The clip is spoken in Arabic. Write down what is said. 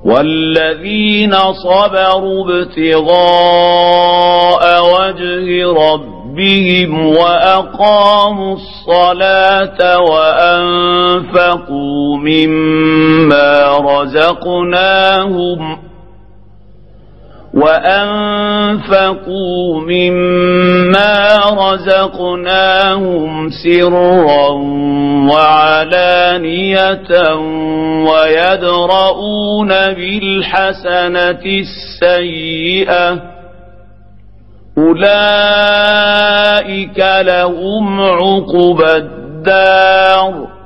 والذين صبروا ابتغاء وجه ربهم وأقاموا الصلاة وأنفقوا مما رزقناهم سرا وعلانية ويدرؤون بالحسنة السيئة أولئك لهم عقبى الدار